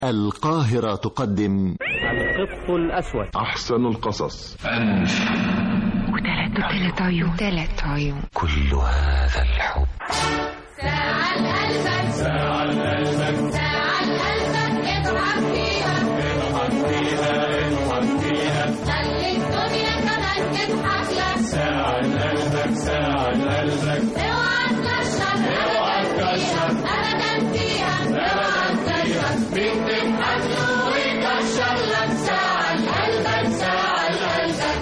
القاهرة تقدم القط الأسود. أحسن القصص. وثلاث عيون كل هذا الحب. ساعة لقلبك، ساعة لقلبك، ساعة لقلبك، اضحك فيها، اضحك فيها، اضحك فيها، خلي الدنيا كمان تضحك لك. ساعة لقلبك، ساعة لقلبك، اوعى تكشر، اوعى تكشر، أبدا فيها، اوعى تكشر، مين تضحك له ويكشر لك. ساعة لقلبك، ساعة لقلبك.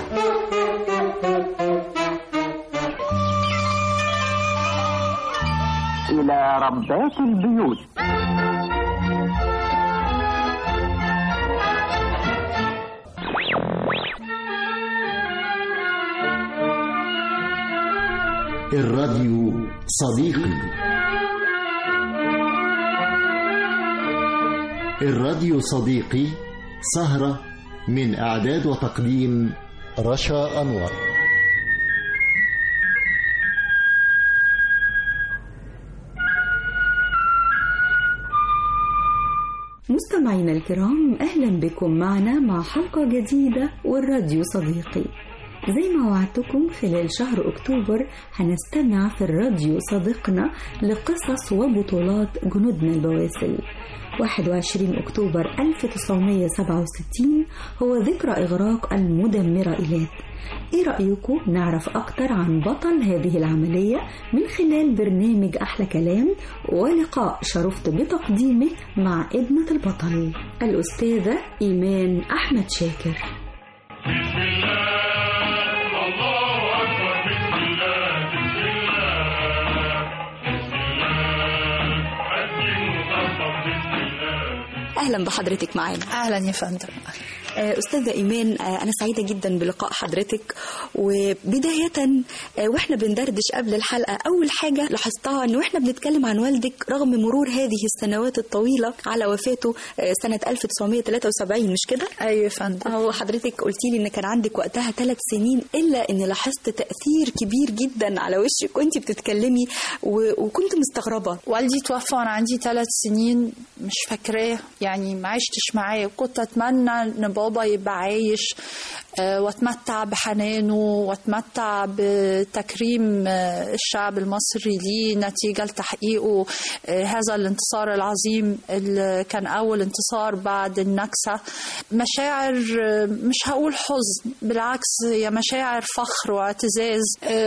إلى ربات البيوت. الراديو صديقي. الراديو صديقي سهرة من إعداد وتقديم رشا أنور. مستمعينا الكرام، أهلا بكم معنا مع حلقة جديدة والراديو صديقي. زي ما وعدتكم خلال شهر أكتوبر هنستمع في الراديو صديقنا لقصص وبطولات جنودنا البواسل. 21 أكتوبر 1967 هو ذكرى إغراق المدمرة إيلات. إيه رأيكم نعرف أكتر عن بطل هذه العملية من خلال برنامج أحلى كلام ولقاء شرفت بتقديمه مع ابنة البطل الأستاذة إيمان أحمد شاكر. أهلا بحضرتك معانا. أهلا يا فندم. أستاذة إيمان، أنا سعيدة جدا بلقاء حضرتك. وبداية وإحنا بندردش قبل الحلقة، أول حاجة لاحظتها إن وإحنا بنتكلم عن والدك رغم مرور هذه السنوات الطويلة على وفاته سنة 1973، مش كده؟ أيوة يا فندم. هو حضرتك قلتي لي إن كان عندك وقتها 3 سنين، إلا إن لاحظت تأثير كبير جدا على وشك وأنت بتتكلمي وكنت مستغربة. والدي توفى وأنا عندي 3 سنين، مش فاكراه يعني، ما عشتش معاه. كنت أتمنى إن بابا يبقى عايش واتمتع بحنانه واتمتع بتكريم الشعب المصري ليه نتيجة لتحقيقه هذا الانتصار العظيم اللي كان أول انتصار بعد النكسة. مشاعر مش هقول حزن، بالعكس هي مشاعر فخر واعتزاز.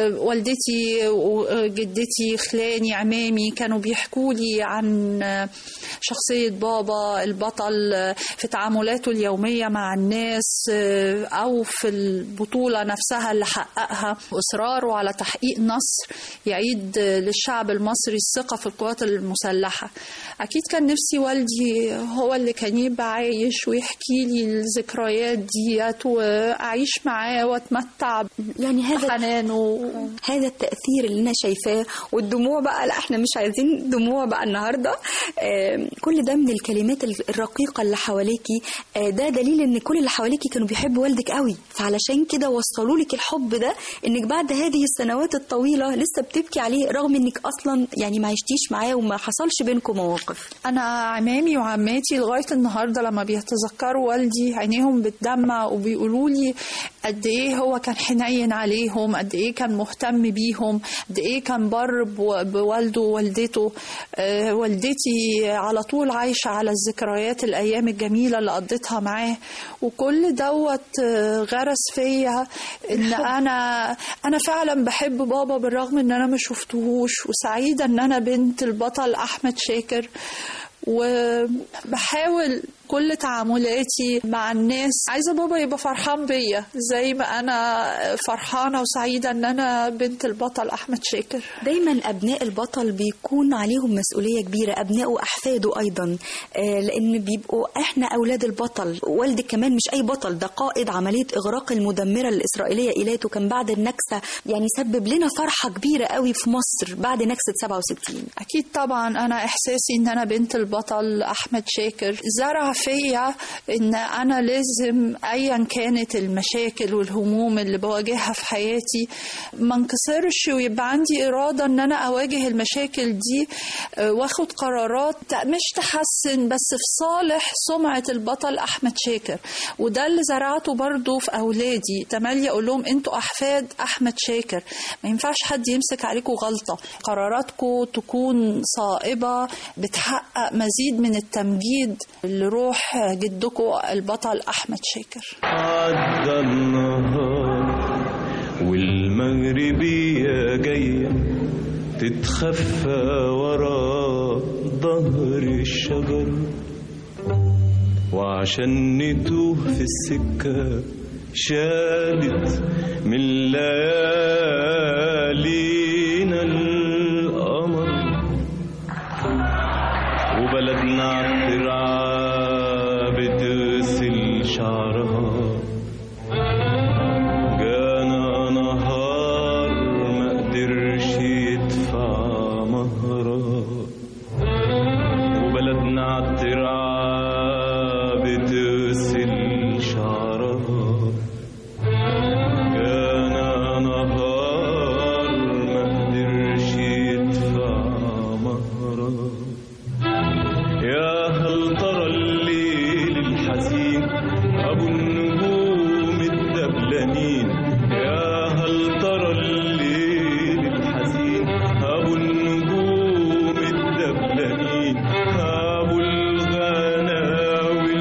والدتي وجدتي خلاني عمامي كانوا بيحكوا لي عن شخصية بابا البطل في تعاملاته اليومية مع الناس أو في البطولة نفسها اللي حققها، وإصراره على تحقيق نصر يعيد للشعب المصري الثقة في القوات المسلحة. أكيد كان نفسي والدي هو اللي كان يبقى عايش ويحكي لي الذكريات ديت وأعيش معاه وأتمتع يعني بحنانه. هذا التأثير اللي أنا شايفاه، والدموع بقى، لا إحنا مش عايزين دموع بقى النهاردة. كل ده من الكلمات الرقيقة اللي حواليكي، ده دليل إن كل اللي حواليكي كانوا بيحبوا والدك قوي، فعلشان كده وصلوا لك الحب ده، إنك بعد هذه السنوات الطويلة لسه بتبكي عليه رغم إنك أصلا يعني ما عشتيش معاه وما حصلش بينكم مواقف. أنا عمامي وعماتي لغاية النهاردة لما بيتذكروا والدي عينيهم بتدمع وبيقولوا لي قد إيه هو كان حنين عليهم، قد إيه كان مهتم بيهم، قد إيه كان بر بوالده ووالدته. والدتي على طول عايشة على الذكريات الأيام الجميلة اللي قضيتها معاه، وكل دوت غرس فيا ان انا فعلا بحب بابا بالرغم ان انا ما شفتهوش، وسعيدة ان انا بنت البطل احمد شاكر، وبحاول كل تعاملاتي مع الناس عايزة بابا يبقى فرحان بيا زي ما أنا فرحانة وسعيدة أن أنا بنت البطل أحمد شاكر. دايما أبناء البطل بيكون عليهم مسؤولية كبيرة، أبنائه وأحفاده أيضا، لأن بيبقوا إحنا أولاد البطل. والدك كمان مش أي بطل، ده قائد عملية إغراق المدمرة الإسرائيلية إيلات، وكان بعد النكسة يعني سبب لنا فرحة كبيرة قوي في مصر بعد نكسة 67. أكيد طبعا أنا إحساسي أن أنا بنت البطل أحمد شاكر زرع فيا إن أنا لازم أيا كانت المشاكل والهموم اللي بواجهها في حياتي ما انكسرش، ويبقى عندي إرادة إن أنا أواجه المشاكل دي واخد قرارات مش تحسن بس في صالح سمعة البطل أحمد شاكر. وده اللي زرعته برضو في أولادي، تملي أقول لهم أنتوا أحفاد أحمد شاكر، ما ينفعش حد يمسك عليكم غلطة، قراراتكم تكون صائبة بتحقق مزيد من التمجيد لروح جدكم البطل أحمد شاكر. عدى النهار والمغربية جاية تتخفى ورا ظهر الشجر، وعشان نتوه في السكة شالت من ليالينا القمر، وبلدنا عالترعة بتغسل شعرها، جانا نهار ما قدرش يدفع مهرها، وبلدنا عالترعة بتغسل شعرها، جانا نهار ما قدرش يدفع مهرها. يا هل ترى الليل الحزين أبو النجوم الدبلانين، يا هل ترى الليل الحزين أبو النجوم الدبلانين، أبو الغناوي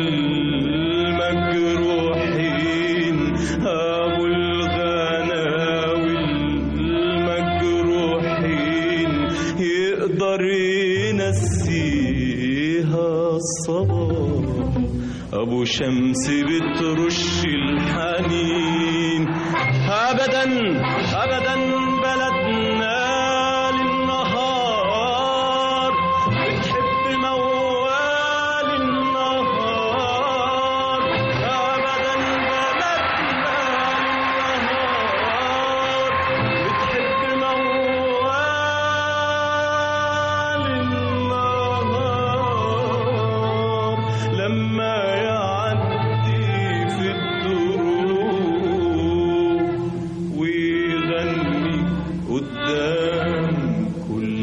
المجروحين، أبو الغناوي المجروحين، يقدر ينسيها الصباح أبو شمس بترش الحنين. أبدا أبدا بلدنا للنهار بتحب موال النهار، أبدا بلدنا للنهار بتحب موال النهار، لما يعدي في الدروب ويغني قدام كل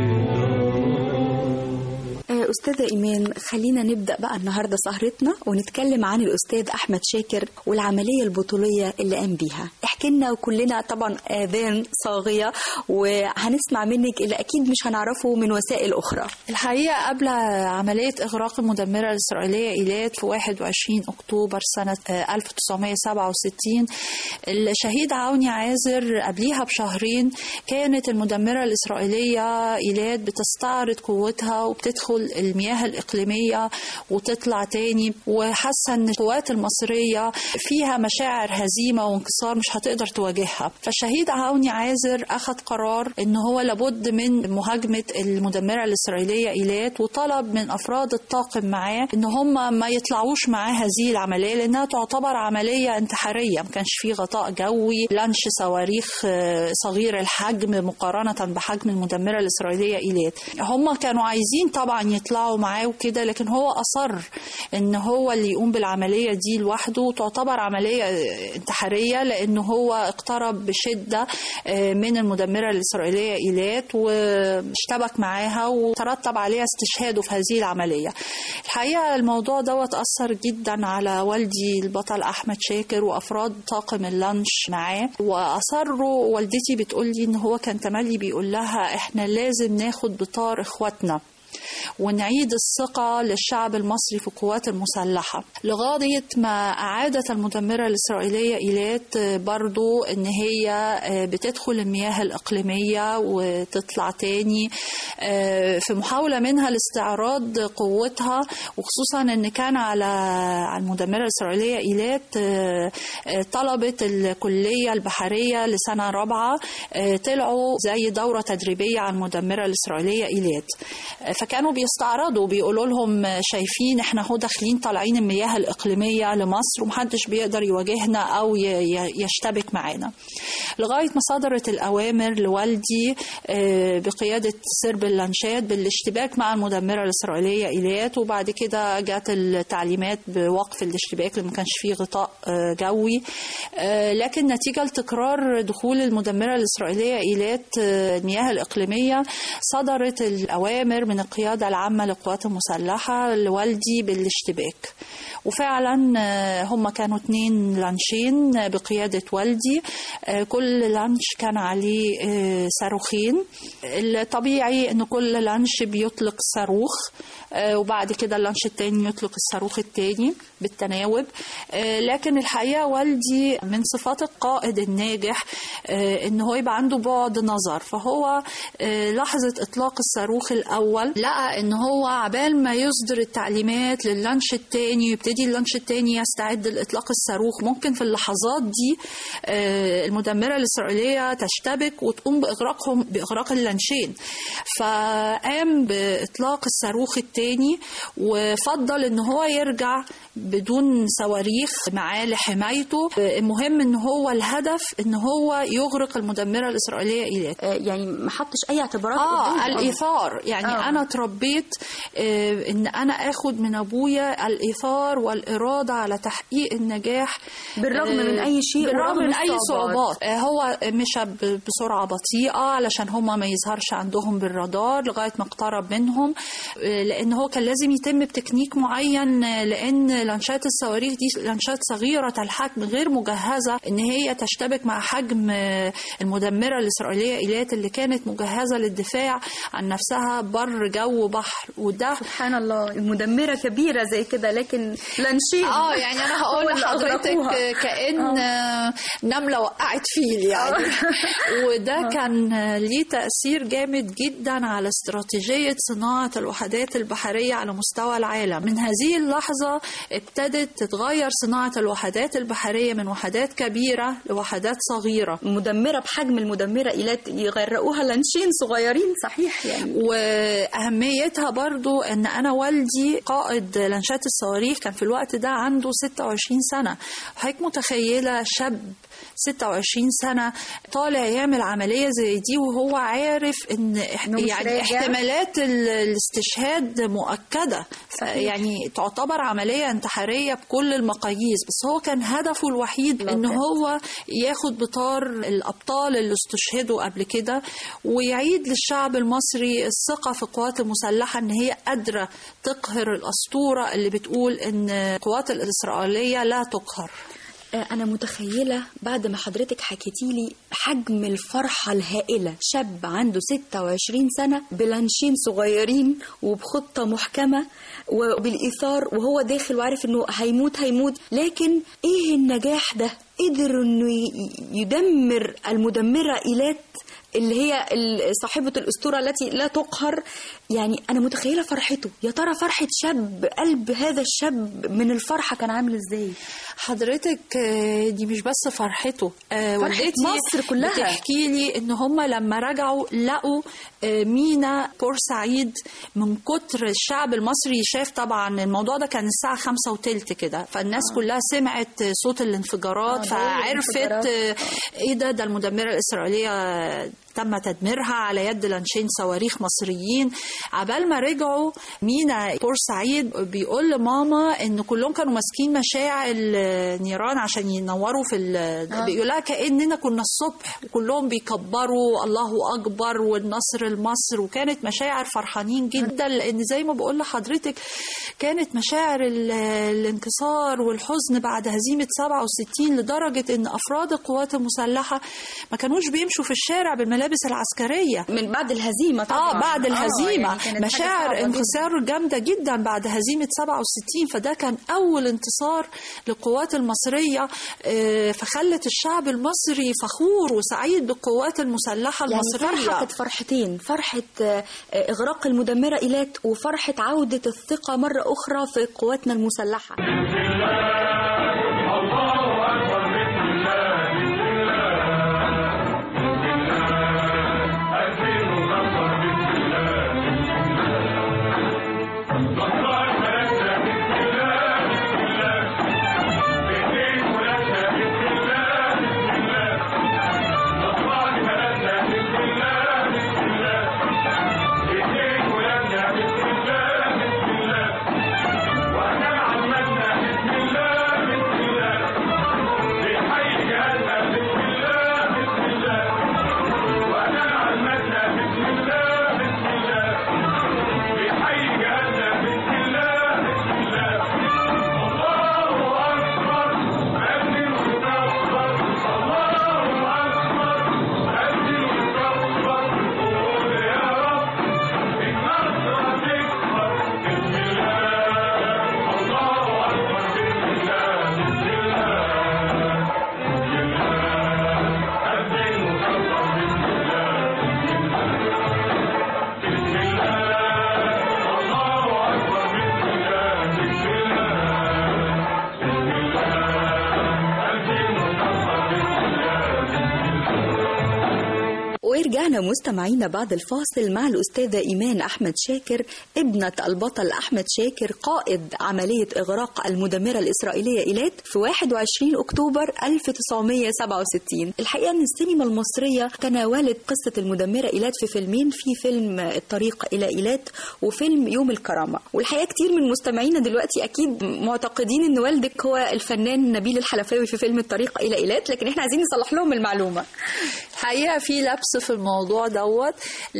دار. أستاذة إيمان، خلينا نبدأ بقى النهاردة سهرتنا ونتكلم عن الأستاذ أحمد شاكر والعملية البطولية اللي قام بيها. احكي لنا، وكلنا طبعا آذان صاغية وهنسمع منك اللي أكيد مش هنعرفه من وسائل أخرى. الحقيقة قبل عملية إغراق المدمرة الإسرائيلية إيلات في 21 أكتوبر سنة 1967 الشهيد عوني عازر قبليها بشهرين كانت المدمرة الإسرائيلية إيلات بتستعرض قوتها وبتدخل المياه الإقليمية وتطلع تاني، وحاسة أن القوات المصرية فيها مشاعر هزيمة وانكسار مش هتقدر تواجهها. فالشهيد عوني عازر أخذ قرار أنه هو لابد من مهاجمة المدمرة الإسرائيلية إيلات، وطلب من أفراد الطاقم معاه أن هم ما يطلعوش معاه هذه العملية لأنها تعتبر عملية انتحارية، ما كانش فيه غطاء جوي، لانش صواريخ صغير الحجم مقارنة بحجم المدمرة الإسرائيلية إيلات. هم كانوا عايزين طبعا يطلعوا معاه وكده، لكن هو أصر ان هو اللي يقوم بالعملية دي لوحده، وتعتبر عملية انتحارية لانه هو اقترب بشدة من المدمرة الإسرائيلية إيلات واشتبك معاها وترتب عليها استشهاده في هذه العملية. الحقيقة الموضوع دوت أثر جدا على والدي البطل أحمد شاكر وأفراد طاقم اللانش معاه، وأصروا. والدتي بتقولي ان هو كان تملي بيقول لها احنا لازم ناخد بطار اخواتنا ونعيد الثقة للشعب المصري في القوات المسلحة، لغاية ما أعادت المدمرة الإسرائيلية إيلات برضو إن هي بتدخل المياه الإقليمية وتطلع تاني في محاولة منها لاستعراض قوتها، وخصوصا إن كان على المدمرة الإسرائيلية إيلات طلبت الكلية البحرية لسنة رابعة طلعوا زي دورة تدريبية على المدمرة الإسرائيلية إيلات. فكانوا بيستعرضوا بيقولوا لهم شايفين احنا هو داخلين طالعين المياه الإقليمية لمصر ومحدش بيقدر يواجهنا أو يشتبك معانا، لغاية ما صدرت الأوامر لوالدي بقيادة سرب اللانشات بالاشتباك مع المدمرة الإسرائيلية إيلات، وبعد كده جات التعليمات بوقف الاشتباك لما كانش فيه غطاء جوي. لكن نتيجة لتكرار دخول المدمرة الإسرائيلية إيلات المياه الإقليمية صدرت الأوامر من القيادة العامة للقوات المسلحة لوالدي بالاشتباك، وفعلا هم كانوا 2 لانشين بقيادة والدي، كل لانش كان عليه صاروخين. الطبيعي ان كل لانش بيطلق صاروخ وبعد كده اللانش التاني يطلق الصاروخ التاني بالتناوب. لكن الحقيقة والدي من صفات القائد الناجح ان هو يبقى عنده بعد نظر، فهو لحظة اطلاق الصاروخ الاول لقى ان هو عبال ما يصدر التعليمات لللانش التاني يبتدي اللانش التاني يستعد لاطلاق الصاروخ، ممكن في اللحظات دي المدمرة الإسرائيلية تشتبك وتقوم بإغراق اللانشين. فقام بإطلاق الصاروخ التاني وفضل ان هو يرجع بدون صواريخ معاه لحمايته. المهم ان هو الهدف ان هو يغرق المدمرة الإسرائيلية إيلات. يعني ما حطش اي اعتبارات الإيثار. يعني أنا تربيت ان انا اخد من ابويا الإيثار والإرادة على تحقيق النجاح بالرغم من اي شيء، بالرغم من اي صعوبات. هو مشى بسرعة بطيئة علشان هم ما يظهرش عندهم بالرادار لغاية ما اقترب منهم، لان هو كان لازم يتم بتكنيك معين، لان لانشات الصواريخ دي لانشات صغيرة الحجم غير مجهزة ان هي تشتبك مع حجم المدمرة الإسرائيلية إيلات اللي كانت مجهزة للدفاع عن نفسها بر جو بحر. وده سبحان الله، المدمرة كبيرة زي كده لكن لانشين يعني انا هقول لحضرتك كأن نملة وقعت فيل يعني. وده كان ليه تأثير جامد جدا على استراتيجية صناعة الوحدات البحرية على مستوى العالم. من هذه اللحظة ابتدت تتغير صناعة الوحدات البحرية من وحدات كبيرة لوحدات صغيرة. مدمرة بحجم المدمرة إيلات يغرقوها لانشين صغيرين، صحيح يعني. وأهميتها برضو أن أنا والدي قائد لانشات الصواريخ كان في الوقت ده عنده 26 سنة. حضرتك متخيلة شاب 26 سنة طالع يعمل عملية زي دي وهو عارف ان يعني احتمالات الاستشهاد مؤكدة، يعني تعتبر عملية انتحارية بكل المقاييس، بس هو كان هدفه الوحيد ان هو ياخد بطار الأبطال اللي استشهدوا قبل كده ويعيد للشعب المصري الثقة في القوات المسلحة ان هي قادرة تقهر الأسطورة اللي بتقول ان القوات الإسرائيلية لا تقهر. أنا متخيلة بعد ما حضرتك حكيتي لي حجم الفرحة الهائلة، شاب عنده 26 سنة بلانشين صغيرين وبخطة محكمة وبالإيثار وهو داخل وعارف إنه هيموت، لكن إيه النجاح ده؟ قدر إنه يدمر المدمرة إيلات اللي هي صاحبة الأسطورة التي لا تقهر. يعني أنا متخيلة فرحته. يا ترى فرحة شاب، قلب هذا الشاب من الفرحة كان عامل إزاي؟ حضرتك دي مش بس فرحته، فرحة مصر كلها. بتحكي لي إن هم لما رجعوا لقوا مينا بورسعيد من كتر الشعب المصري شاف. طبعا الموضوع ده كان الساعة 5:15 كده، فالناس كلها سمعت صوت الانفجارات فعرفت إيه ده المدمرة الإسرائيلية تم تدميرها على يد لانشين صواريخ مصريين. عبال ما رجعوا مينا بورسعيد بيقول لماما ان كلهم كانوا ماسكين مشاعل نيران عشان ينوروا في بيقول لها كأننا كنا الصبح وكلهم بيكبروا الله اكبر والنصر لمصر، وكانت مشاعر فرحانين جدا، لان زي ما بقول لحضرتك كانت مشاعر الانكسار والحزن بعد هزيمة 67 لدرجة ان افراد القوات المسلحة ما كانوش بيمشوا في الشارع بالملابس العسكرية من بعد الهزيمة. طبعا بعد الهزيمة يعني مشاعر انكسار جامدة جدا بعد هزيمة 67. فده كان أول انتصار للقوات المصرية، فخلت الشعب المصري فخور وسعيد بالقوات المصلحة المصرية. يعني فرحتين، فرحة إغراق المدمرة إيلات وفرحة عودة الثقة مرة أخرى في قواتنا المسلحة. ورجعنا مستمعينا بعد الفاصل مع الأستاذة إيمان أحمد شاكر ابنة البطل أحمد شاكر قائد عملية إغراق المدمرة الإسرائيلية إيلات في 21 أكتوبر 1967. الحقيقة أن السينما المصرية تناولت قصة المدمرة إيلات في فيلمين، في فيلم الطريق إلى إيلات وفيلم يوم الكرامة. والحقيقة كتير من مستمعينا دلوقتي أكيد معتقدين أن والدك هو الفنان نبيل الحلفاوي في فيلم الطريق إلى إيلات، لكن احنا عايزين نصلح لهم المعلومة. الحقيقة في لبس في الموضوع دوت،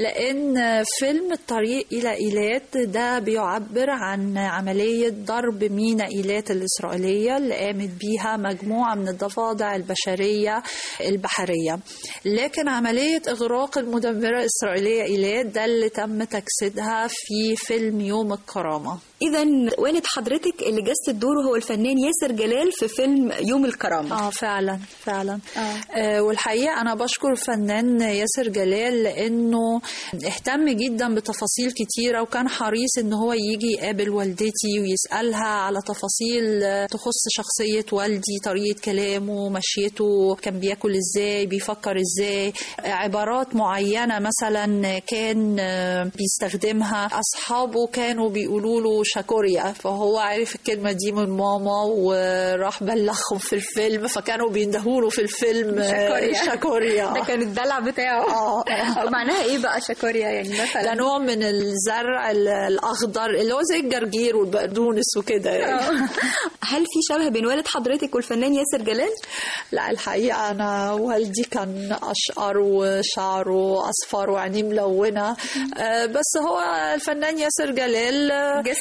لأن فيلم الطريق إلى إيلات ده بيعبر عن عملية ضرب ميناء إيلات الإسرائيلية اللي قامت بيها مجموعة من الضفادع البشرية البحرية، لكن عملية إغراق المدمرة الإسرائيلية إيلات ده اللي تم تجسيدها في فيلم يوم الكرامة. إذا والد حضرتك اللي جسد دوره هو الفنان ياسر جلال في فيلم يوم الكرامة. فعلا فعلا. والحقيقة أنا بشكر الفنان ياسر جلال لأنه اهتم جدا بتفاصيل كتيرة، وكان حريص إن هو يجي يقابل والدتي ويسألها على تفاصيل تخص شخصية والدي، طريقة كلامه، مشيته، كان بياكل إزاي، بيفكر إزاي، عبارات معينة مثلا كان بيستخدمها أصحابه كانوا بيقولوا له شاكوريا، فهو عارف الكلمة دي من ماما وراح بلغهم في الفيلم، فكانوا بيندهوله في الفيلم شاكوريا. ده كان الدلع بتاعه. معناها ايه بقى شاكوريا؟ يعني مثلا ده نوع من الزرع الأخضر اللي هو زي الجرجير والبقدونس وكده يعني. هل في شبه بين والد حضرتك والفنان ياسر جلال؟ لا الحقيقة أنا والدي كان أشقر وشعره أصفر وعينيه ملونة، بس هو الفنان ياسر جلال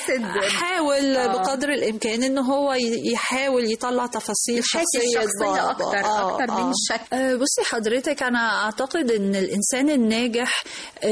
حاول بقدر الإمكان إن هو يحاول يطلع تفاصيل شخصية بابا أكتر من الشكل. بصي حضرتك، أنا أعتقد إن الإنسان الناجح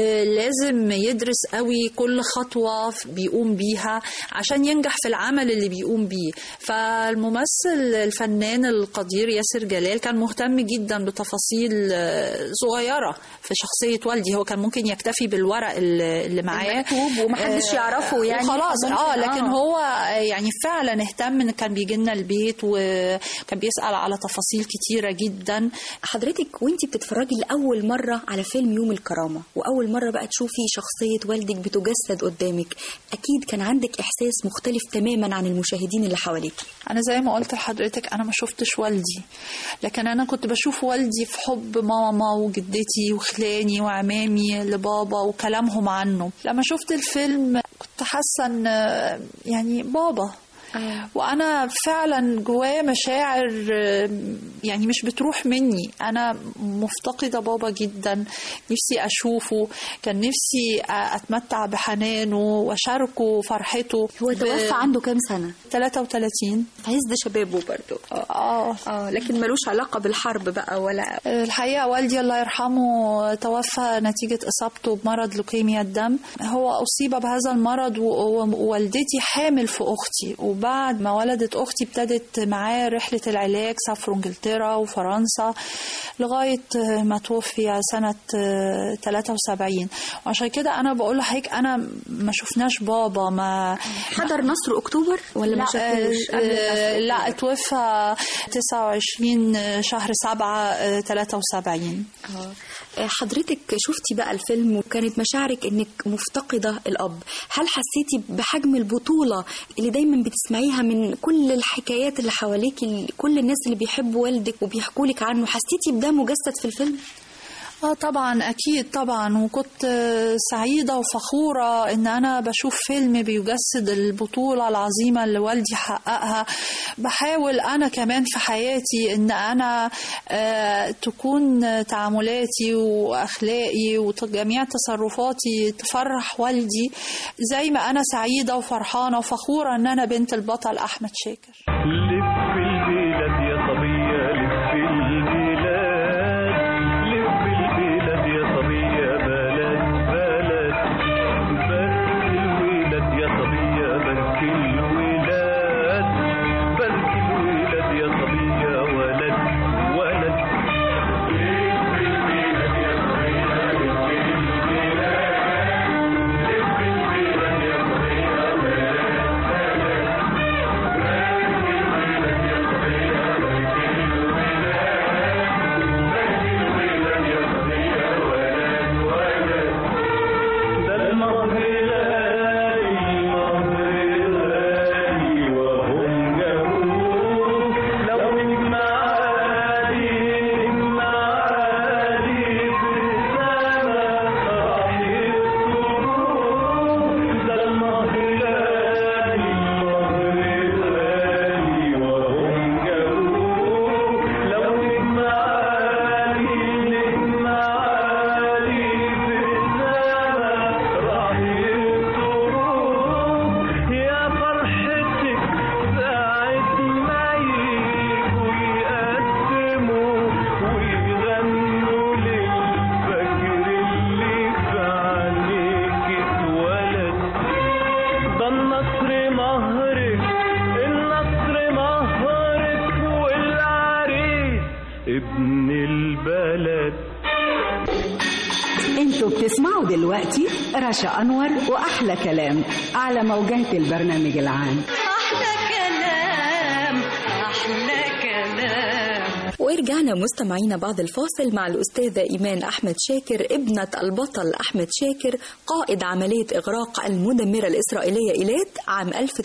لازم يدرس قوي كل خطوة بيقوم بيها عشان ينجح في العمل اللي بيقوم بيه. فالممثل الفنان القدير ياسر جلال كان مهتم جدا بتفاصيل صغيرة في شخصية والدي. هو كان ممكن يكتفي بالورق اللي معاه ومحدش يعرفه يعني خلاص. لكن هو يعني فعلا اهتم، ان كان بيجي لنا البيت وكان بيسأل على تفاصيل كتيرة جدا. حضرتك وانتي بتتفرجي لأول مرة على فيلم يوم الكرامة وأول مرة بقى تشوفي شخصية والدك بتجسد قدامك، أكيد كان عندك إحساس مختلف تماما عن المشاهدين اللي حواليك. أنا زي ما قلت لحضرتك أنا ما شفتش والدي، لكن أنا كنت بشوف والدي في حب ماما وجدتي وخلاني وعمامي لبابا وكلامهم عنه. لما شفت الفيلم كنت حاسة ان يعني بابا وأنا فعلا جوايا مشاعر يعني مش بتروح مني. أنا مفتقدة بابا جدا، نفسي أشوفه، كان نفسي أتمتع بحنانه وأشاركه فرحته. هو توفى عنده كام سنة؟ 33 في عز شبابه برضو. لكن ملوش علاقة بالحرب بقى ولا؟ الحقيقة والدي الله يرحمه توفى نتيجة إصابته بمرض لوكيميا الدم. هو أصيب بهذا المرض ووالدتي حامل في أختي، وبعد ما ولدت أختي ابتدت معاه رحلة العلاج، سافروا انجلترا وفرنسا لغاية ما توفي سنة 73. وعشان كده أنا بقول لحضرتك أنا ما شفناش بابا. ما حضر نصر أكتوبر ولا ما شافوش؟ لا اتوفى 29 شهر 7 73. حضرتك شفتي بقى الفيلم وكانت مشاعرك انك مفتقدة الأب، هل حسيتي بحجم البطولة اللي دايما بتسمعيها من كل الحكايات اللي حواليك، كل الناس اللي بيحبوا والدك وبيحكوا لك عنه، حسيتي بده مجسد في الفيلم؟ طبعا أكيد طبعا، وكنت سعيدة وفخورة إن أنا بشوف فيلم بيجسد البطولة العظيمة اللي والدي حققها. بحاول أنا كمان في حياتي إن أنا تكون تعاملاتي وأخلاقي وجميع تصرفاتي تفرح والدي زي ما أنا سعيدة وفرحانة وفخورة إن أنا بنت البطل أحمد شاكر. لف البلاد يا صبية، لف البلاد، لف البلاد يا صبية، بلد بلد، بنك الولاد يا صبية، بنك الولاد، بنك الولاد يا صبية، ولد ولد. لف البلاد يا صبية، لف البلاد، لف البلاد يا صبية، بلد بلد، بنك الولاد يا ودلوقتي رشا أنور وأحلى كلام على موجات البرنامج العام. ورجعنا مستمعينا بعد الفاصل مع الأستاذة إيمان أحمد شاكر ابنة البطل أحمد شاكر قائد عملية إغراق المدمرة الإسرائيلية إيلات عام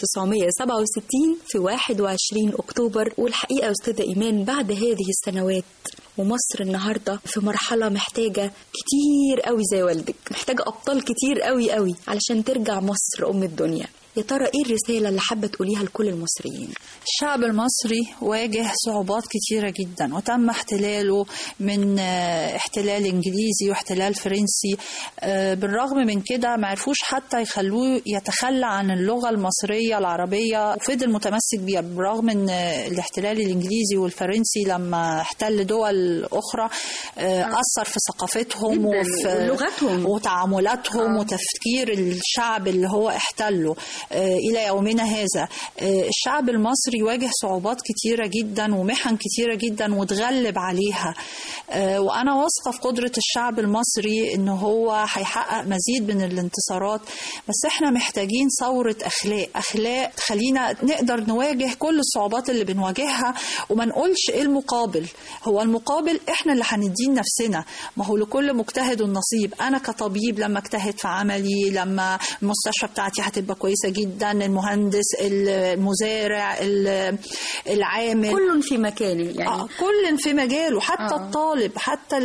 1967 في 21 أكتوبر. والحقيقة أستاذة إيمان بعد هذه السنوات ومصر النهاردة في مرحلة محتاجة كتير قوي زي والدك، محتاجة أبطال كتير قوي قوي علشان ترجع مصر أم الدنيا. يا ترى ايه الرسالة اللي حابة تقوليها لكل المصريين؟ الشعب المصري واجه صعوبات كتيرة جدا وتم احتلاله من احتلال انجليزي واحتلال فرنسي. بالرغم من كده ما عرفوش حتى يخلوه يتخلى عن اللغة المصرية العربية وفضل متمسك بيها، بالرغم من الاحتلال الانجليزي والفرنسي لما احتل دول اخرى اثر في ثقافتهم وفي لغتهم وتعاملاتهم وتفكير الشعب اللي هو احتله. إلى يومنا هذا الشعب المصري واجه صعوبات كتيرة جدا ومحن كتيرة جدا وتغلب عليها، وأنا واثقة في قدرة الشعب المصري إنه هو هيحقق مزيد من الانتصارات. بس إحنا محتاجين ثورة أخلاق خلينا نقدر نواجه كل الصعوبات اللي بنواجهها وما نقولش إيه المقابل. هو المقابل إحنا اللي هندين نفسنا، ما هو لكل مجتهد النصيب. أنا كطبيب لما اجتهد في عملي، لما المستشفى بتاعتي هتبقى كويسة جدا، المهندس، المزارع، العامل، كل في مكانه يعني كل في مجاله، حتى الطالب، حتى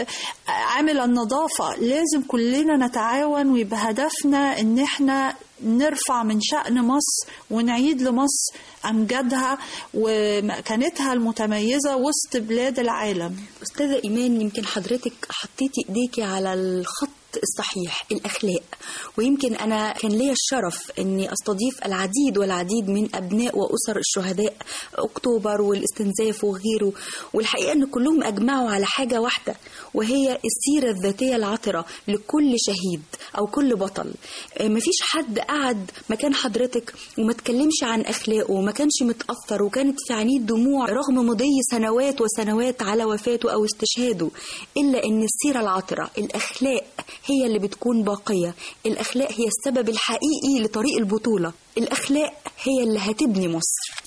عامل النظافة. لازم كلنا نتعاون ويبقى هدفنا ان احنا نرفع من شأن مصر ونعيد لمصر أمجادها ومكانتها المتميزة وسط بلاد العالم. أستاذة إيمان، يمكن حضرتك حطيتي إيديكي على الخط الصحيح، الأخلاق. ويمكن أنا كان لي الشرف أني أستضيف العديد والعديد من أبناء وأسر الشهداء أكتوبر والاستنزاف وغيره، والحقيقة أن كلهم أجمعوا على حاجة واحدة، وهي السيرة الذاتية العطرة لكل شهيد أو كل بطل. مفيش حد قعد مكان حضرتك وما تكلمش عن أخلاقه وما كانش متأثر وكانت في عينيه دموع رغم مضي سنوات وسنوات على وفاته أو استشهاده، إلا أن السيرة العطرة، الأخلاق هي اللي بتكون باقية. الأخلاق هي السبب الحقيقي لطريق البطولة، الأخلاق هي اللي هتبني مصر.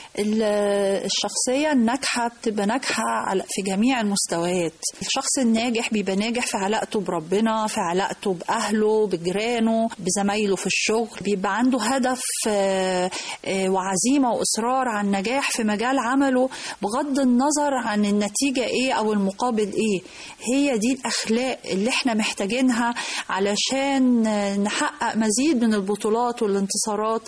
الشخصية الناجحة بتبقى ناجحة في جميع المستويات. الشخص الناجح بيبقى ناجح في علاقته بربنا، في علاقته بأهله، بجيرانه، بزمايله في الشغل. بيبقى عنده هدف وعزيمة وإصرار على النجاح في مجال عمله بغض النظر عن النتيجة إيه أو المقابل إيه. هي دي الأخلاق اللي احنا محتاجينها علشان نحقق مزيد من البطولات والانتصارات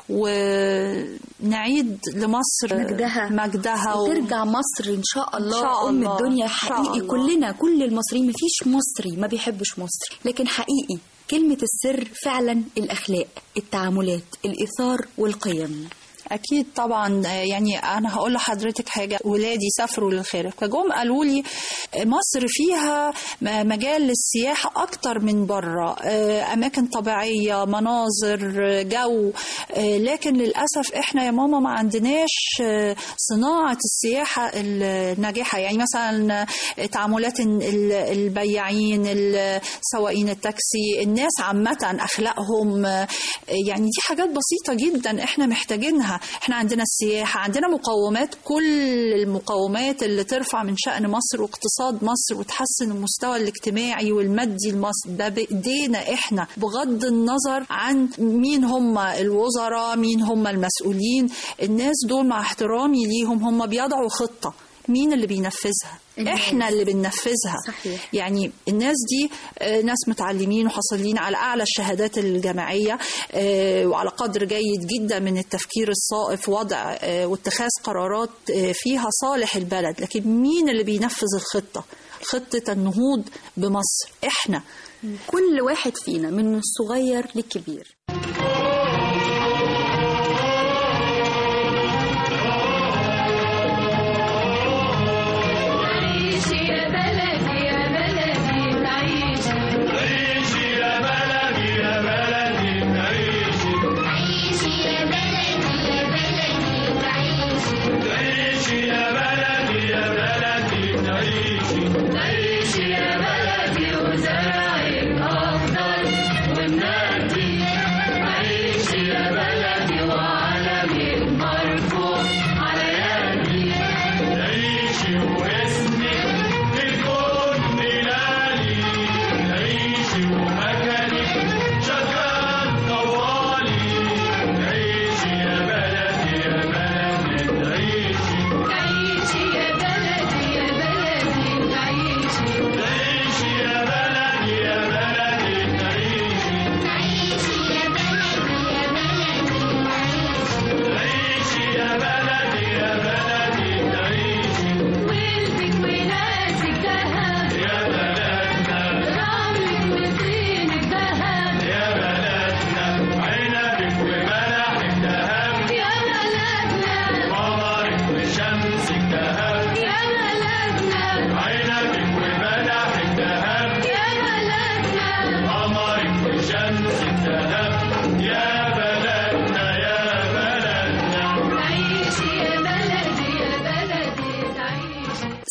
ونعيد لمصر مجدها وترجع مصر إن شاء الله أم الدنيا. حقيقي كلنا، كل المصريين، مفيش مصري ما بيحبش مصر، لكن حقيقي كلمة السر فعلا الأخلاق، التعاملات، الإثار والقيم. أكيد طبعا. يعني أنا هقول لحضرتك حاجة، ولادي سافروا للخارج فجم قالوا لي مصر فيها مجال للسياحة أكتر من برا، أماكن طبيعية، مناظر، جو، لكن للأسف إحنا يا ماما ما عندناش صناعة السياحة الناجحة. يعني مثلا تعاملات البياعين، سواقين التاكسي، الناس عامة أخلاقهم، يعني دي حاجات بسيطة جدا إحنا محتاجينها. احنا عندنا السياحة، عندنا مقومات، كل المقومات اللي ترفع من شأن مصر واقتصاد مصر وتحسن المستوى الاجتماعي والمادي لمصر. ده بإيدينا احنا بغض النظر عن مين هم الوزراء، مين هم المسؤولين. الناس دول مع احترامي ليهم هم بيضعوا خطة، مين اللي بينفذها؟ احنا اللي بننفذها. صحيح. يعني الناس دي ناس متعلمين وحاصلين على اعلى الشهادات الجامعيه وعلى قدر جيد جدا من التفكير الصائب في وضع واتخاذ قرارات فيها صالح البلد. لكن مين اللي بينفذ الخطه؟ خطه النهوض بمصر احنا، كل واحد فينا من الصغير للكبير. يا بلدي وزرعك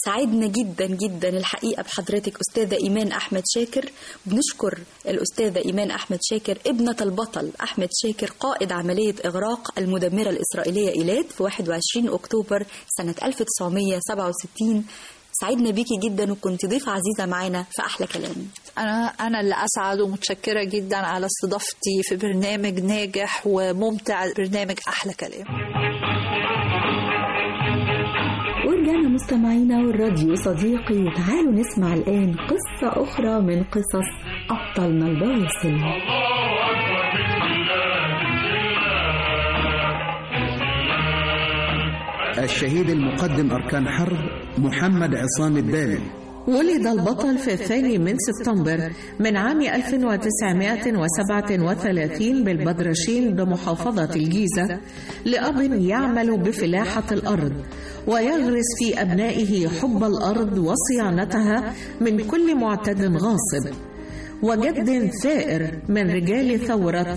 سعدنا جدا جدا الحقيقة بحضرتك أستاذة إيمان أحمد شاكر. بنشكر الأستاذة إيمان أحمد شاكر ابنة البطل أحمد شاكر قائد عملية إغراق المدمرة الإسرائيلية إيلات في 21 أكتوبر سنة 1967. سعدنا بيكي جدا وكنت ضيفة عزيزة معانا في أحلى كلام. أنا اللي أسعد ومتشكرة جدا على استضافتي في برنامج ناجح وممتع، برنامج أحلى كلام. ورجعنا مستمعينا والراديو صديقي، تعالوا نسمع الآن قصة أخرى من قصص أبطالنا البواسل. الشهيد المقدم أركان حرب محمد عصام الدالي. ولد البطل في 2 سبتمبر من عام 1937 بالبدرشين بمحافظة الجيزة لأب يعمل بفلاحة الأرض ويغرس في أبنائه حب الأرض وصيانتها من كل معتد غاصب، وجد ثائر من رجال ثورة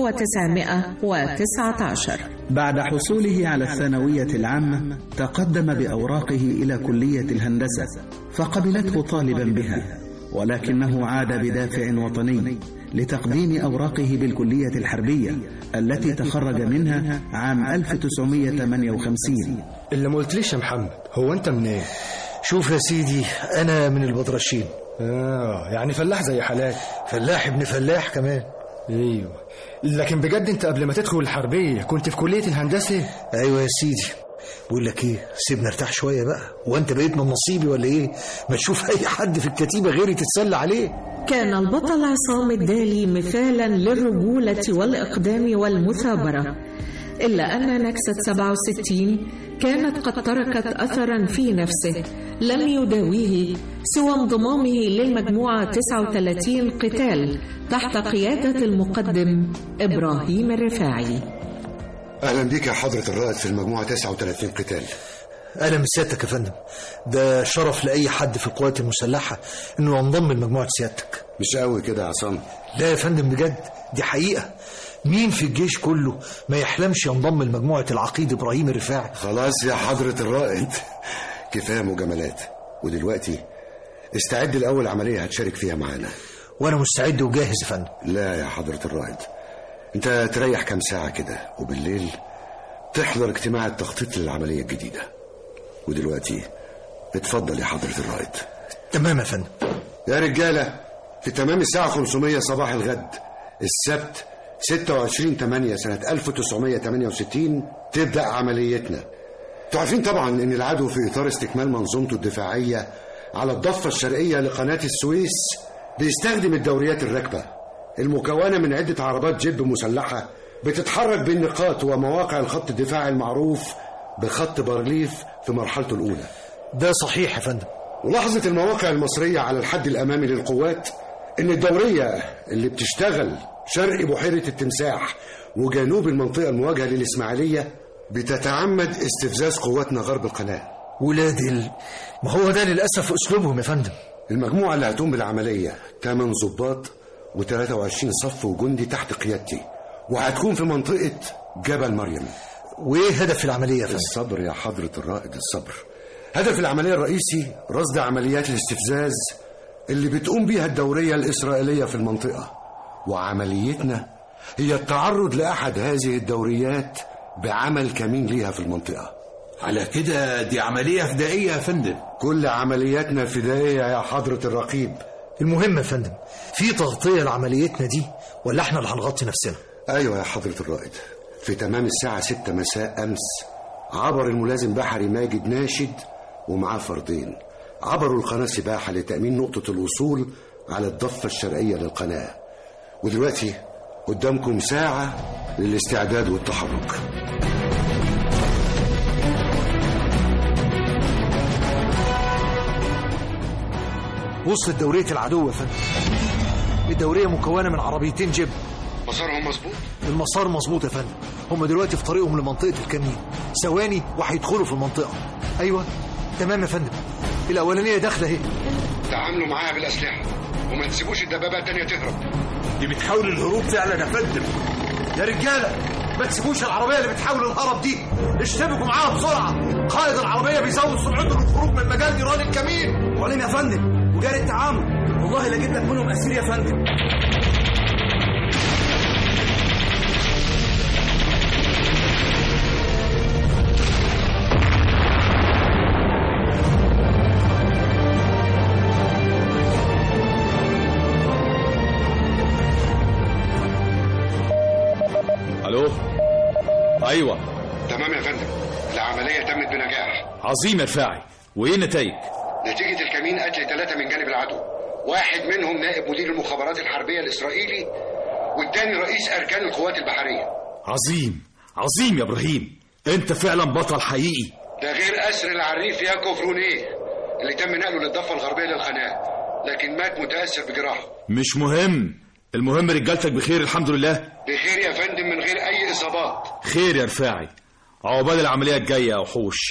1919. بعد حصوله على الثانوية العامة تقدم بأوراقه إلى كلية الهندسة فقبلته طالبا بها، ولكنه عاد بدافع وطني لتقديم أوراقه بالكلية الحربية التي تخرج منها عام 1958. اللي ما قلتليش يا محمد، هو أنت منين؟ شوف يا سيدي، أنا من البدرشين. يعني فلاح زي حالاتي. فلاح ابن فلاح كمان. ايوه، لكن بجد انت قبل ما تدخل الحربية كنت في كلية الهندسة؟ ايوه يا سيدي. بقول لك ايه، سيبنا ارتاح شوية بقى، وانت بقيت من نصيبي ولا ايه؟ ما تشوف اي حد في الكتيبة غيري تتسلى عليه. كان البطل عصام الدالي مثالا للرجولة والإقدام والمثابرة، إلا أن نكسة 67 كانت قد تركت أثرا في نفسه لم يداويه سوى انضمامه للمجموعة 39 قتال تحت قيادة المقدم إبراهيم الرفاعي. أهلا بك يا حضرة الرائد في المجموعة 39 قتال. أهلا بسيادتك يا فندم، ده شرف لأي حد في القوات المسلحة إنه ينضم لمجموعة سيادتك. مش قوي كده يا عصام؟ لا يا فندم، بجد دي حقيقة. مين في الجيش كله ما يحلمش ينضم لمجموعة العقيد إبراهيم الرفاعي؟ خلاص يا حضرة الرائد، كفاية مجاملات، ودلوقتي استعد لأول عملية هتشارك فيها معانا. وأنا مستعد وجاهز يا فندم. لا يا حضرة الرائد، أنت تريح كام ساعة كده وبالليل تحضر اجتماع التخطيط للعملية الجديدة. ودلوقتي اتفضل يا حضرة الرائد. تمام يا فندم. يا رجالة، في تمام الساعة 500 صباح الغد السبت 26/8 سنة 1968 تبدأ عمليتنا. تعرفين طبعا ان العدو في اطار استكمال منظومته الدفاعية على الضفة الشرقية لقناة السويس بيستخدم الدوريات الراكبة المكونة من عدة عربات جيب مسلحة بتتحرك بين نقاط ومواقع الخط الدفاعي المعروف بخط بارليف في مرحلته الأولى. ده صحيح يا فندم. ولاحظت المواقع المصرية على الحد الأمامي للقوات ان الدورية اللي بتشتغل شرق بحيرة التمساح وجنوب المنطقة المواجهة للإسماعيلية بتتعمد استفزاز قواتنا غرب القناة. ولاد ما هو ده للأسف أسلوبهم يا فندم. المجموعة اللي هتقوم بالعملية 8 ضباط و23 صف وجندي تحت قيادتي، وهتكون في منطقة جبل مريم. وإيه هدف العملية يا فندم؟ الصبر يا حضرة الرائد، الصبر. هدف العملية الرئيسي رصد عمليات الاستفزاز اللي بتقوم بيها الدورية الإسرائيلية في المنطقة، وعمليتنا هي التعرض لأحد هذه الدوريات بعمل كمين ليها في المنطقة. على كده دي عملية فدائية يا فندم؟ كل عملياتنا فدائية يا حضرة الرقيب. المهم يا فندم، في تغطية لعمليتنا دي ولا احنا اللي هنغطي نفسنا؟ أيوة يا حضرة الرائد. في تمام الساعة 6 مساء أمس عبر الملازم بحري ماجد ناشد ومعاه فردين عبروا القناة سباحة لتأمين نقطة الوصول على الضفة الشرقية للقناة. ودلوقتي قدامكم ساعة للاستعداد والتحرك. وصلت دورية العدو يا فندم. الدورية مكونة من عربيتين جيب. مسارهم مظبوط؟ المسار مظبوط يا فندم. هم دلوقتي في طريقهم لمنطقة الكمين، ثواني وهيدخلوا في المنطقة. أيوة تمام يا فندم، الأولانية داخلة اهي. تعاملوا معاها بالأسلحة وما تسيبوش الدبابة التانية تهرب. دي بتحاول الهروب فعلا يا فندم. يا رجالة ما تسيبوش العربيه اللي بتحاول الهرب دي، اشتبكوا معاها بسرعه. قائد العربيه بيزود سرعته للخروج من مجال نيران الكمين. معلم يا فندم، وجاري التعامل، والله لا اجيب لك منهم اسير يا فندم. الو. ايوه تمام يا فندم، العمليه تمت بنجاح. عظيم يا رفاعي. وايه النتائج؟ نتيجه الكمين قتل 3 من جانب العدو، واحد منهم نائب مدير المخابرات الحربيه الاسرائيلي، والتاني رئيس اركان القوات البحريه. عظيم عظيم يا ابراهيم، انت فعلا بطل حقيقي. ده غير اسر العريف ياكوف رونيه اللي تم نقله للضفه الغربيه للقناه، لكن مات متاثر بجراحه. مش مهم، المهم رجالتك بخير الحمد لله. بخير يا فندم من غير اي اصابات. خير يا رفاعي، عقبال العمليه الجايه يا وحوش.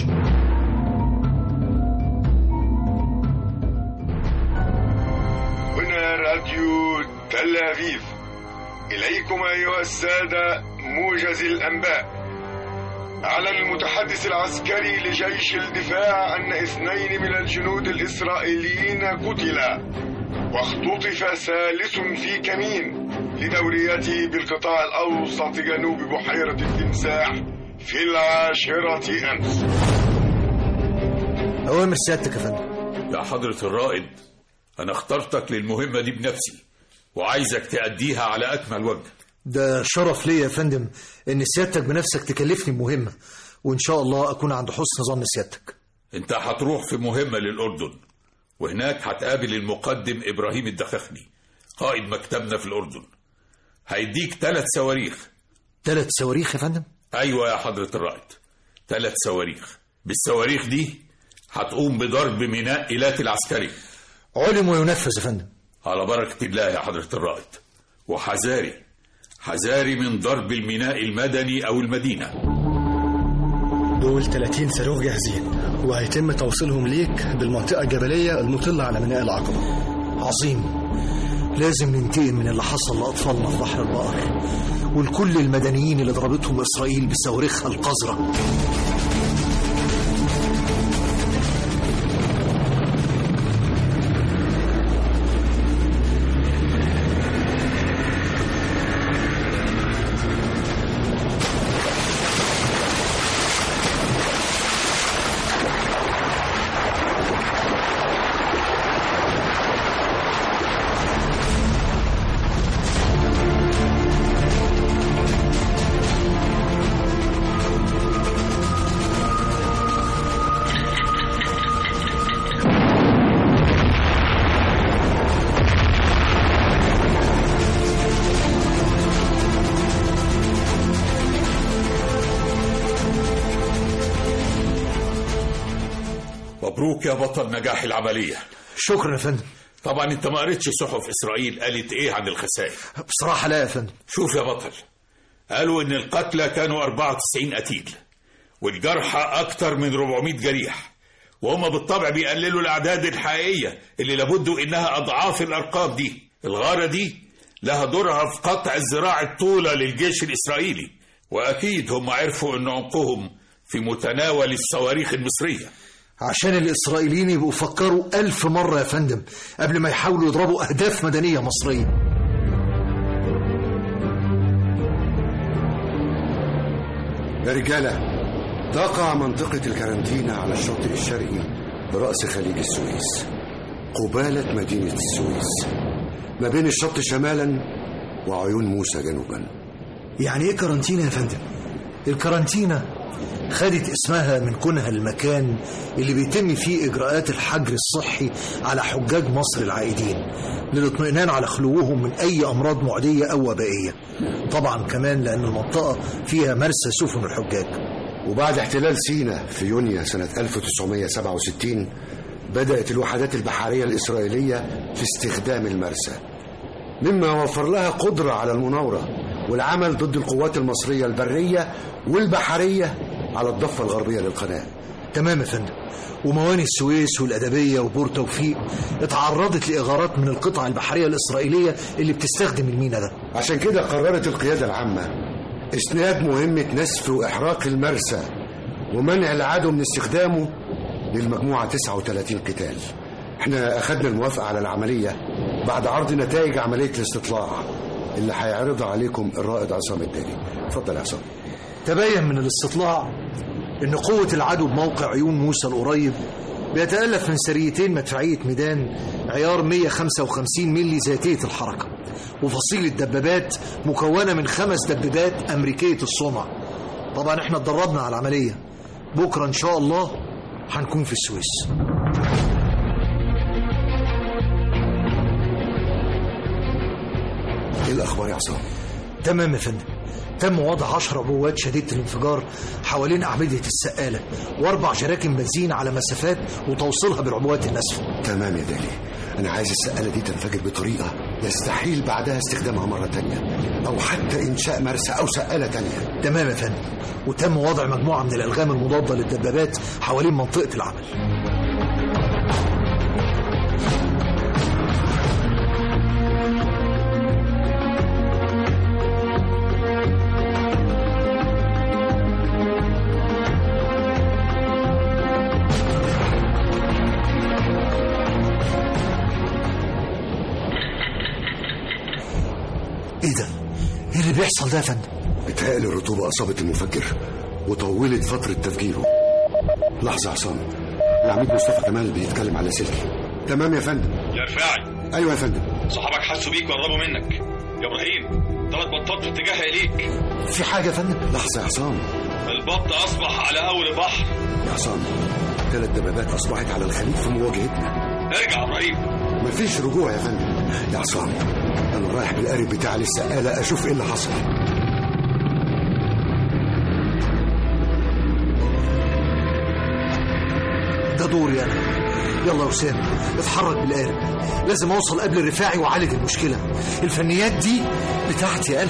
هنا راديو تل أبيب، إليكم أيها السادة موجز الأنباء. أعلن المتحدث العسكري لجيش الدفاع أن 2 من الجنود الإسرائيليين قتلا، واختطف 3 في كمين لدوريته بالقطاع الأوسط جنوب بحيرة التمساح في 10 أمس. أوامر سيادتك يا فندم. يا حضرة الرائد، أنا اخترتك للمهمة دي بنفسي، وعايزك تأديها على أكمل وجه. ده شرف ليا يا فندم إن سيادتك بنفسك تكلفني بمهمة، وإن شاء الله أكون عند حسن ظن سيادتك. أنت هتروح في مهمة للأردن، وهناك هتقابل المقدم إبراهيم الدخخني قائد مكتبنا في الأردن. هيديك 3 صواريخ. 3 صواريخ يا فندم؟ أيوة يا حضرة الرائد، 3 صواريخ. بالصواريخ دي هتقوم بضرب ميناء إيلات العسكري. علم وينفذ يا فندم. على بركة الله يا حضرة الرائد، وحذاري من ضرب الميناء المدني أو المدينة. دول 30 صاروخ جاهزين، وهيتم توصيلهم ليك بالمنطقة الجبلية المطلة على ميناء العقبة. عظيم، لازم ننتقم من اللي حصل لأطفالنا في بحر البقر، ولكل المدنيين اللي ضربتهم إسرائيل بصواريخها القذرة. مبروك يا بطل نجاح العملية. شكرا يا فندم. طبعا انت ما قريتش صحف إسرائيل قالت ايه عن الخسائر؟ بصراحة لا يا فندم. شوف يا بطل، قالوا ان القتلى كانوا 94 قتيل، والجرحى اكتر من 400 جريح، وهم بالطبع بيقللوا الاعداد الحقيقية اللي لابد انها اضعاف الارقام دي. الغارة دي لها دورها في قطع الذراع الطولة للجيش الإسرائيلي، واكيد هم عرفوا ان عمقهم في متناول الصواريخ المصرية، عشان الإسرائيليين يبقوا فكروا 1000 مرة يا فندم قبل ما يحاولوا يضربوا أهداف مدنية مصرية. يا رجالة، تقع منطقة الكارانتينا على الشاطئ الشرقي برأس خليج السويس، قبالة مدينة السويس، ما بين الشط شمالا وعيون موسى جنوبا. يعني ايه كارانتينا يا فندم؟ الكارانتينا خدت اسمها من كونها المكان اللي بيتم فيه إجراءات الحجر الصحي على حجاج مصر العائدين للاطمئنان على خلوهم من أي أمراض معدية أو وبائية، طبعا كمان لأن المنطقة فيها مرسى سفن الحجاج. وبعد احتلال سيناء في يونيو سنة 1967 بدأت الوحدات البحرية الإسرائيلية في استخدام المرسى، مما وفر لها قدرة على المناورة والعمل ضد القوات المصرية البرية والبحرية على الضفة الغربية للقناة. تمام يا فندم. ومواني السويس والأدبية وبور توفيق اتعرضت لإغارات من القطع البحرية الإسرائيلية اللي بتستخدم المينا ده. عشان كده قررت القيادة العامة إسناد مهمة نسف وإحراق المرسى ومنع العدو من استخدامه للمجموعة 39 قتال. احنا أخذنا الموافقة على العملية بعد عرض نتائج عملية الاستطلاع اللي هيعرضها عليكم الرائد عصام الدالي. اتفضل يا عصام. تبين من الاستطلاع إن قوة العدو بموقع عيون موسى القريب بيتألف من سريتين مدفعية ميدان عيار 155 ملي ذاتية الحركة، وفصيلة دبابات مكونة من 5 دبابات أمريكية الصنع. طبعا احنا اتدربنا على العملية، بكرة إن شاء الله هنكون في السويس. ايه الأخبار يا عصام؟ تمام يا فندم، تم وضع 10 بوات شديدة الانفجار حوالين أعمدة السقالة و4 جراكن بنزين على مسافات وتوصيلها بالعبوات الناسفة. تمام يا دالي، أنا عايز السقالة دي تنفجر بطريقة يستحيل بعدها استخدامها مرة تانية أو حتى إنشاء مرسى أو سقالة تانية. تمام يا فندم، وتم وضع مجموعة من الألغام المضادة للدبابات حوالين منطقة العمل. ايه ده؟ ايه اللي بيحصل ده يا فندم؟ بتهيألي الرطوبة أصابت المفجر وطولت فترة تفجيره. لحظة يا عصام، العميد مصطفى كمال بيتكلم على سلكي. تمام يا فندم. يا رفاعي. أيوة يا فندم. صحابك حسوا بيك وقربوا منك. يا إبراهيم 3 بطات في اتجاه إليك. في حاجة يا فندم؟ لحظة يا عصام. البط أصبح على أول البحر. يا عصام 3 دبابات أصبحت على الخليج في مواجهتنا. ارجع يا إبراهيم. مفيش رجوع يا فندم. يا عصام أنا رايح بالقارب بتاع للسقالة أشوف إيه اللي حصل. ده دوري أنا. يلا يا وسام اتحرك بالقارب، لازم أوصل قبل الرفاعي وأعالج المشكلة. الفنيات دي بتاعتي أنا.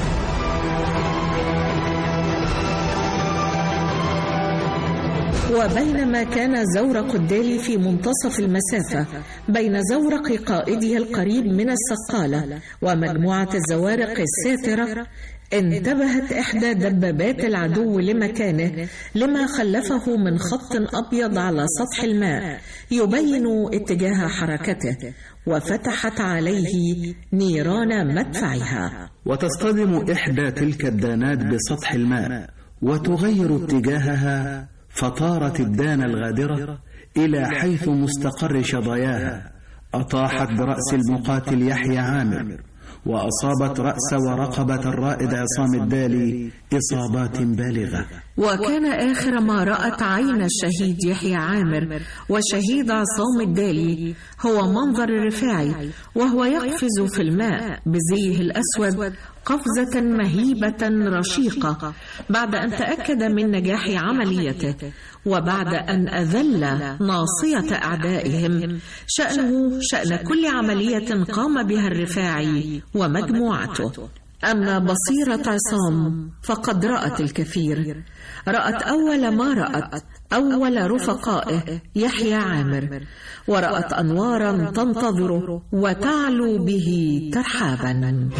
وبينما كان زورق الدالي في منتصف المسافة بين زورق قائده القريب من السقالة ومجموعة الزوارق الساترة، انتبهت إحدى دبابات العدو لمكانه لما خلفه من خط أبيض على سطح الماء يبين اتجاه حركته، وفتحت عليه نيران مدفعها. وتصطدم إحدى تلك الدانات بسطح الماء وتغير اتجاهها، فطارت الدانة الغادرة إلى حيث مستقر شظاياها، أطاحت برأس المقاتل يحيى عامر وأصابت رأس ورقبة الرائد عصام الدالي إصابات بالغة. وكان آخر ما رأت عين الشهيد يحيى عامر والشهيد عصام الدالي هو منظر الرفاعي وهو يقفز في الماء بزيه الأسود قفزة مهيبة رشيقة بعد أن تأكد من نجاح عمليته، وبعد أن أذل ناصية أعدائهم شأنه شأن كل عملية قام بها الرفاعي ومجموعته. أما بصيرة عصام فقد رأت الكثير، رأت أول ما رأت أول رفقائه يحيى عامر، ورأت أنوارا تنتظره وتعلو به ترحابا.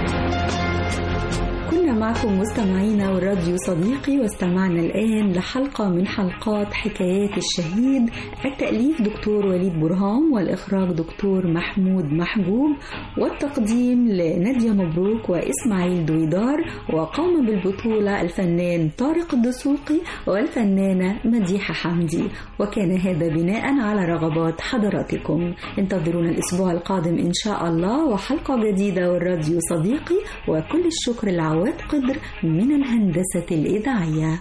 كنا معكم مستمعينا والراديو صديقي، واستمعنا الآن لحلقة من حلقات حكايات الشهيد. التأليف دكتور وليد برهام، والإخراج دكتور محمود محجوب، والتقديم لنادية مبروك وإسماعيل دويدار، وقام بالبطولة الفنان طارق الدسوقي والفنانة مديحة حمدي، وكان هذا بناء على رغبات حضراتكم. انتظرونا الأسبوع القادم إن شاء الله وحلقة جديدة والراديو صديقي، وكل الشكر العواد قدر من الهندسة الإذاعية.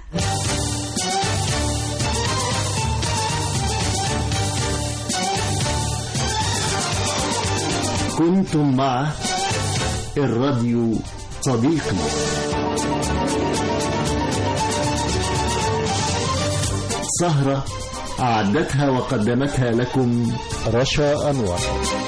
كنتم مع الراديو صديقي، سهرة أعدتها وقدمتها لكم رشا أنور.